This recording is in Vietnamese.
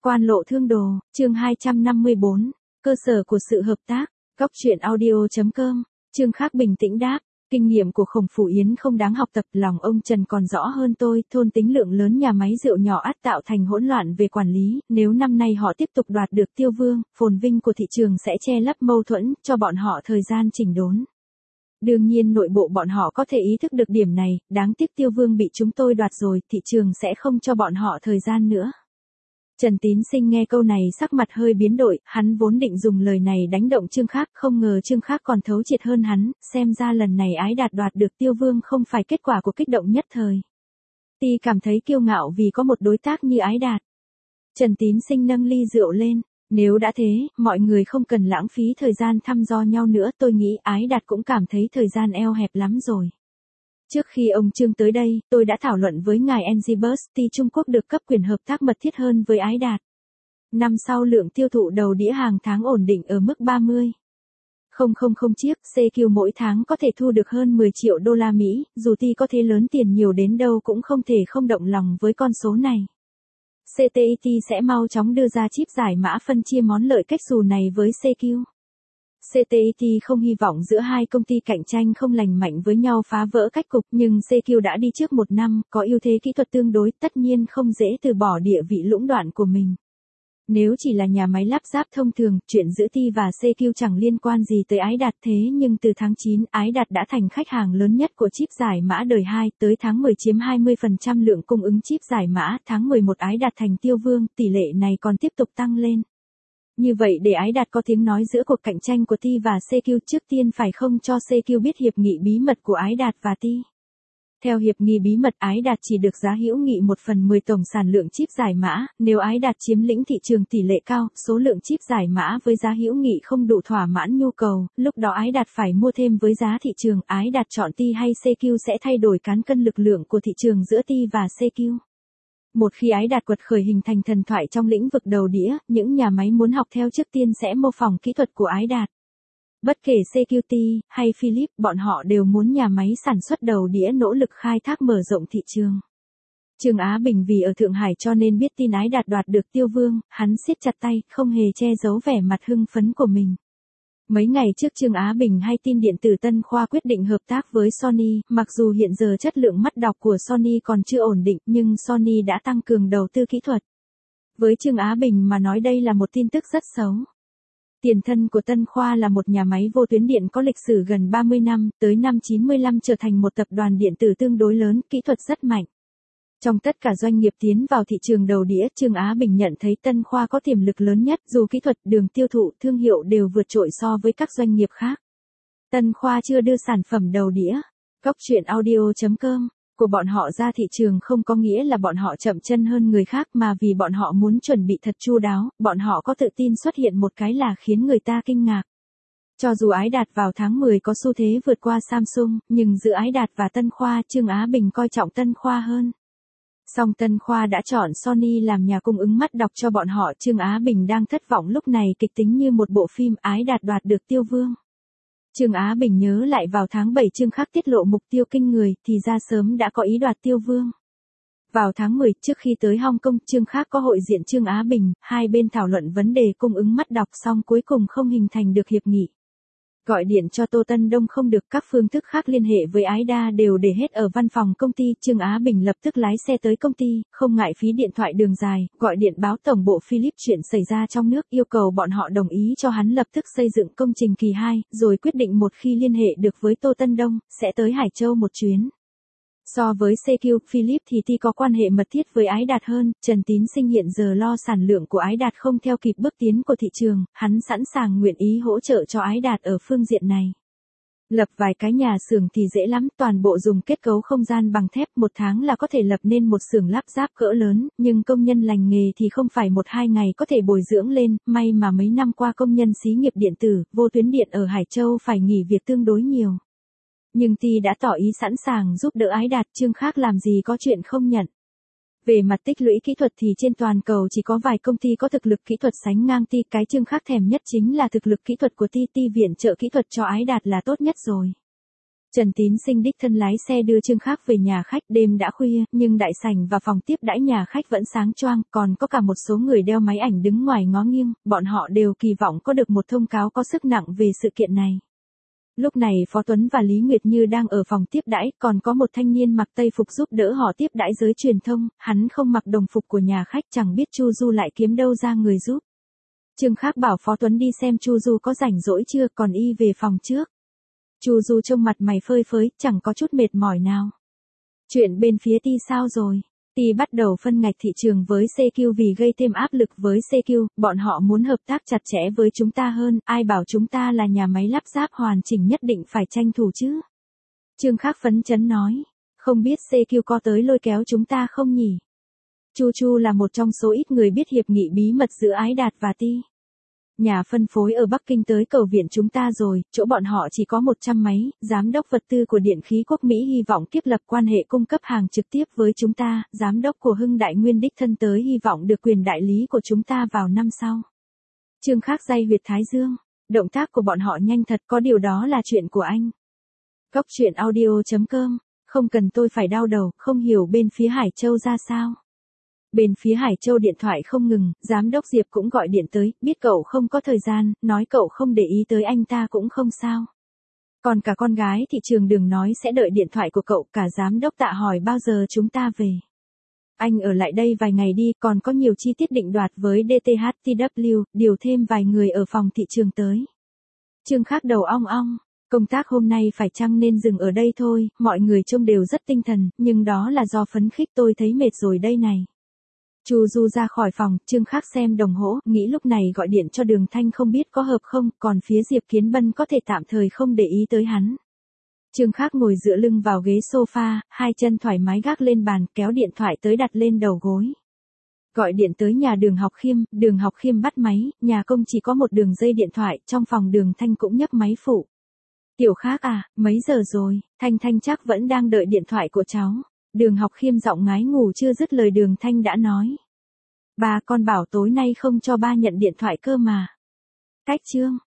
Quan lộ thương đồ, chương 254, cơ sở của sự hợp tác, góc truyện audio.com, Trương Khắc bình tĩnh đáp, kinh nghiệm của Khổng Phủ Yến không đáng học tập, lòng ông Trần còn rõ hơn tôi, thôn tính lượng lớn nhà máy rượu nhỏ ắt tạo thành hỗn loạn về quản lý, nếu năm nay họ tiếp tục đoạt được Tiêu Vương, phồn vinh của thị trường sẽ che lấp mâu thuẫn, cho bọn họ thời gian chỉnh đốn. Đương nhiên nội bộ bọn họ có thể ý thức được điểm này, đáng tiếc Tiêu Vương bị chúng tôi đoạt rồi, thị trường sẽ không cho bọn họ thời gian nữa. Trần Tín Sinh nghe câu này sắc mặt hơi biến đổi, hắn vốn định dùng lời này đánh động Trương Khắc, không ngờ Trương Khắc còn thấu triệt hơn hắn, xem ra lần này Ái Đạt đoạt được Tiêu Vương không phải kết quả của kích động nhất thời. Ti cảm thấy kiêu ngạo vì có một đối tác như Ái Đạt. Trần Tín Sinh nâng ly rượu lên, nếu đã thế, mọi người không cần lãng phí thời gian thăm dò nhau nữa, tôi nghĩ Ái Đạt cũng cảm thấy thời gian eo hẹp lắm rồi. Trước khi ông Trương tới đây, tôi đã thảo luận với ngài Engelbert, Trung Quốc được cấp quyền hợp tác mật thiết hơn với Ái Đạt. Năm sau lượng tiêu thụ đầu đĩa hàng tháng ổn định ở mức 30,000 chiếc, CQ mỗi tháng có thể thu được hơn 10 triệu đô la Mỹ, dù Ti có thế lớn tiền nhiều đến đâu cũng không thể không động lòng với con số này. CTIT sẽ mau chóng đưa ra chip giải mã phân chia món lợi cách xù này với CQ. CTIT không hy vọng giữa hai công ty cạnh tranh không lành mạnh với nhau phá vỡ cách cục, nhưng CQ đã đi trước một năm, có ưu thế kỹ thuật tương đối, tất nhiên không dễ từ bỏ địa vị lũng đoạn của mình. Nếu chỉ là nhà máy lắp ráp thông thường, chuyện giữa Ti và CQ chẳng liên quan gì tới Ái Đạt, thế nhưng từ tháng 9, Ái Đạt đã thành khách hàng lớn nhất của chip giải mã đời 2, tới tháng 10 chiếm 20% lượng cung ứng chip giải mã, tháng 11 Ái Đạt thành Tiêu Vương, tỷ lệ này còn tiếp tục tăng lên. Như vậy để Ái Đạt có tiếng nói giữa cuộc cạnh tranh của Ti và CQ, trước tiên phải không cho CQ biết hiệp nghị bí mật của Ái Đạt và Ti. Theo hiệp nghị bí mật, Ái Đạt chỉ được giá hữu nghị 1/10 tổng sản lượng chip giải mã, nếu Ái Đạt chiếm lĩnh thị trường tỷ lệ cao, số lượng chip giải mã với giá hữu nghị không đủ thỏa mãn nhu cầu, lúc đó Ái Đạt phải mua thêm với giá thị trường, Ái Đạt chọn Ti hay CQ sẽ thay đổi cán cân lực lượng của thị trường giữa Ti và CQ. Một khi Ái Đạt quật khởi hình thành thần thoại trong lĩnh vực đầu đĩa, những nhà máy muốn học theo trước tiên sẽ mô phỏng kỹ thuật của Ái Đạt. Bất kể CQT hay Philips, bọn họ đều muốn nhà máy sản xuất đầu đĩa nỗ lực khai thác mở rộng thị trường. Trương Á Bình vì ở Thượng Hải cho nên biết tin Ái Đạt đoạt được Tiêu Vương, hắn siết chặt tay, không hề che giấu vẻ mặt hưng phấn của mình. Mấy ngày trước Trương Á Bình hay tin điện tử Tân Khoa quyết định hợp tác với Sony, mặc dù hiện giờ chất lượng mắt đọc của Sony còn chưa ổn định, nhưng Sony đã tăng cường đầu tư kỹ thuật. Với Trương Á Bình mà nói đây là một tin tức rất xấu. Tiền thân của Tân Khoa là một nhà máy vô tuyến điện có lịch sử gần 30 năm, tới năm 95 trở thành một tập đoàn điện tử tương đối lớn, kỹ thuật rất mạnh. Trong tất cả doanh nghiệp tiến vào thị trường đầu đĩa, Trương Á Bình nhận thấy Tân Khoa có tiềm lực lớn nhất, dù kỹ thuật, đường tiêu thụ, thương hiệu đều vượt trội so với các doanh nghiệp khác. Tân Khoa chưa đưa sản phẩm đầu đĩa, góc truyện audio.com, của bọn họ ra thị trường không có nghĩa là bọn họ chậm chân hơn người khác mà vì bọn họ muốn chuẩn bị thật chu đáo, bọn họ có tự tin xuất hiện một cái là khiến người ta kinh ngạc. Cho dù Ái Đạt vào tháng 10 có xu thế vượt qua Samsung, nhưng giữa Ái Đạt và Tân Khoa, Trương Á Bình coi trọng Tân Khoa hơn. Song Tân Khoa đã chọn Sony làm nhà cung ứng mắt đọc cho bọn họ, Trương Á Bình đang thất vọng lúc này kịch tính như một bộ phim, Ái Đạt đoạt được Tiêu Vương. Trương Á Bình nhớ lại vào tháng 7 Trương Khắc tiết lộ mục tiêu kinh người, thì ra sớm đã có ý đoạt Tiêu Vương. Vào tháng 10, trước khi tới Hong Kong, Trương Khắc có hội diện Trương Á Bình, hai bên thảo luận vấn đề cung ứng mắt đọc xong cuối cùng không hình thành được hiệp nghị. Gọi điện cho Tô Tân Đông không được, các phương thức khác liên hệ với Ái Đa đều để hết ở văn phòng công ty, Trương Á Bình lập tức lái xe tới công ty, không ngại phí điện thoại đường dài, gọi điện báo tổng bộ Philips chuyện xảy ra trong nước, yêu cầu bọn họ đồng ý cho hắn lập tức xây dựng công trình kỳ 2, rồi quyết định một khi liên hệ được với Tô Tân Đông, sẽ tới Hải Châu một chuyến. So với CQ, Philips thì Ti có quan hệ mật thiết với Ái Đạt hơn, Trần Tín Sinh hiện giờ lo sản lượng của Ái Đạt không theo kịp bước tiến của thị trường, hắn sẵn sàng nguyện ý hỗ trợ cho Ái Đạt ở phương diện này. Lập vài cái nhà xưởng thì dễ lắm, toàn bộ dùng kết cấu không gian bằng thép, một tháng là có thể lập nên một xưởng lắp ráp cỡ lớn, nhưng công nhân lành nghề thì không phải 1-2 ngày có thể bồi dưỡng lên, may mà mấy năm qua công nhân xí nghiệp điện tử, vô tuyến điện ở Hải Châu phải nghỉ việc tương đối nhiều. Nhưng Ti đã tỏ ý sẵn sàng giúp đỡ Ái Đạt, Trương Khắc làm gì có chuyện không nhận. Về mặt tích lũy kỹ thuật thì trên toàn cầu chỉ có vài công ty có thực lực kỹ thuật sánh ngang Ti, cái Trương Khắc thèm nhất chính là thực lực kỹ thuật của Ti, Ti viện trợ kỹ thuật cho Ái Đạt là tốt nhất rồi. Trần Tín Sinh đích thân lái xe đưa Trương Khắc về nhà khách, đêm đã khuya, nhưng đại sảnh và phòng tiếp đãi nhà khách vẫn sáng choang, còn có cả một số người đeo máy ảnh đứng ngoài ngó nghiêng, bọn họ đều kỳ vọng có được một thông cáo có sức nặng về sự kiện này. Lúc này Phó Tuấn và Lý Nguyệt Như đang ở phòng tiếp đãi, còn có một thanh niên mặc tây phục giúp đỡ họ tiếp đãi giới truyền thông, hắn không mặc đồng phục của nhà khách, chẳng biết Chu Du lại kiếm đâu ra người giúp. Trương Khắc bảo Phó Tuấn đi xem Chu Du có rảnh rỗi chưa, còn y về phòng trước. Chu Du trông mặt mày phơi phới, chẳng có chút mệt mỏi nào. Chuyện bên phía Ti sao rồi? Ti bắt đầu phân ngạch thị trường với CQ vì gây thêm áp lực với CQ, bọn họ muốn hợp tác chặt chẽ với chúng ta hơn, ai bảo chúng ta là nhà máy lắp ráp hoàn chỉnh nhất định phải tranh thủ chứ. Trương Khắc phấn chấn nói, không biết CQ có tới lôi kéo chúng ta không nhỉ? Chu Chu là một trong số ít người biết hiệp nghị bí mật giữa Ái Đạt và Ti. Nhà phân phối ở Bắc Kinh tới cầu viện chúng ta rồi, chỗ bọn họ chỉ có 100 máy, giám đốc vật tư của Điện khí quốc Mỹ hy vọng thiết lập quan hệ cung cấp hàng trực tiếp với chúng ta, giám đốc của Hưng Đại Nguyên đích thân tới hy vọng được quyền đại lý của chúng ta vào năm sau. Trương Khắc day huyệt thái dương, động tác của bọn họ nhanh thật, có điều đó là chuyện của anh. Góc truyện audio.com, không cần tôi phải đau đầu, không hiểu bên phía Hải Châu ra sao. Bên phía Hải Châu điện thoại không ngừng, giám đốc Diệp cũng gọi điện tới, biết cậu không có thời gian, nói cậu không để ý tới anh ta cũng không sao. Còn cả con gái thị trường đừng nói sẽ đợi điện thoại của cậu, cả giám đốc Tạ hỏi bao giờ chúng ta về. Anh ở lại đây vài ngày đi, còn có nhiều chi tiết định đoạt với DTHTW, điều thêm vài người ở phòng thị trường tới. Trương Khắc đầu ong ong, công tác hôm nay phải chăng nên dừng ở đây thôi, mọi người trông đều rất tinh thần, nhưng đó là do phấn khích, tôi thấy mệt rồi đây này. Chu Du ra khỏi phòng, Trương Khắc xem đồng hồ, nghĩ lúc này gọi điện cho Đường Thanh không biết có hợp không, còn phía Diệp Kiến Bân có thể tạm thời không để ý tới hắn. Trương Khắc ngồi dựa lưng vào ghế sofa, hai chân thoải mái gác lên bàn, kéo điện thoại tới đặt lên đầu gối. Gọi điện tới nhà Đường Học Khiêm bắt máy, nhà công chỉ có một đường dây điện thoại, trong phòng Đường Thanh cũng nhấc máy phụ. Tiểu Khắc à, mấy giờ rồi, Thanh chắc vẫn đang đợi điện thoại của cháu. Đường Học Khiêm giọng ngái ngủ chưa dứt lời Đường Thanh đã nói. Ba con bảo tối nay không cho ba nhận điện thoại cơ mà. Cách chương.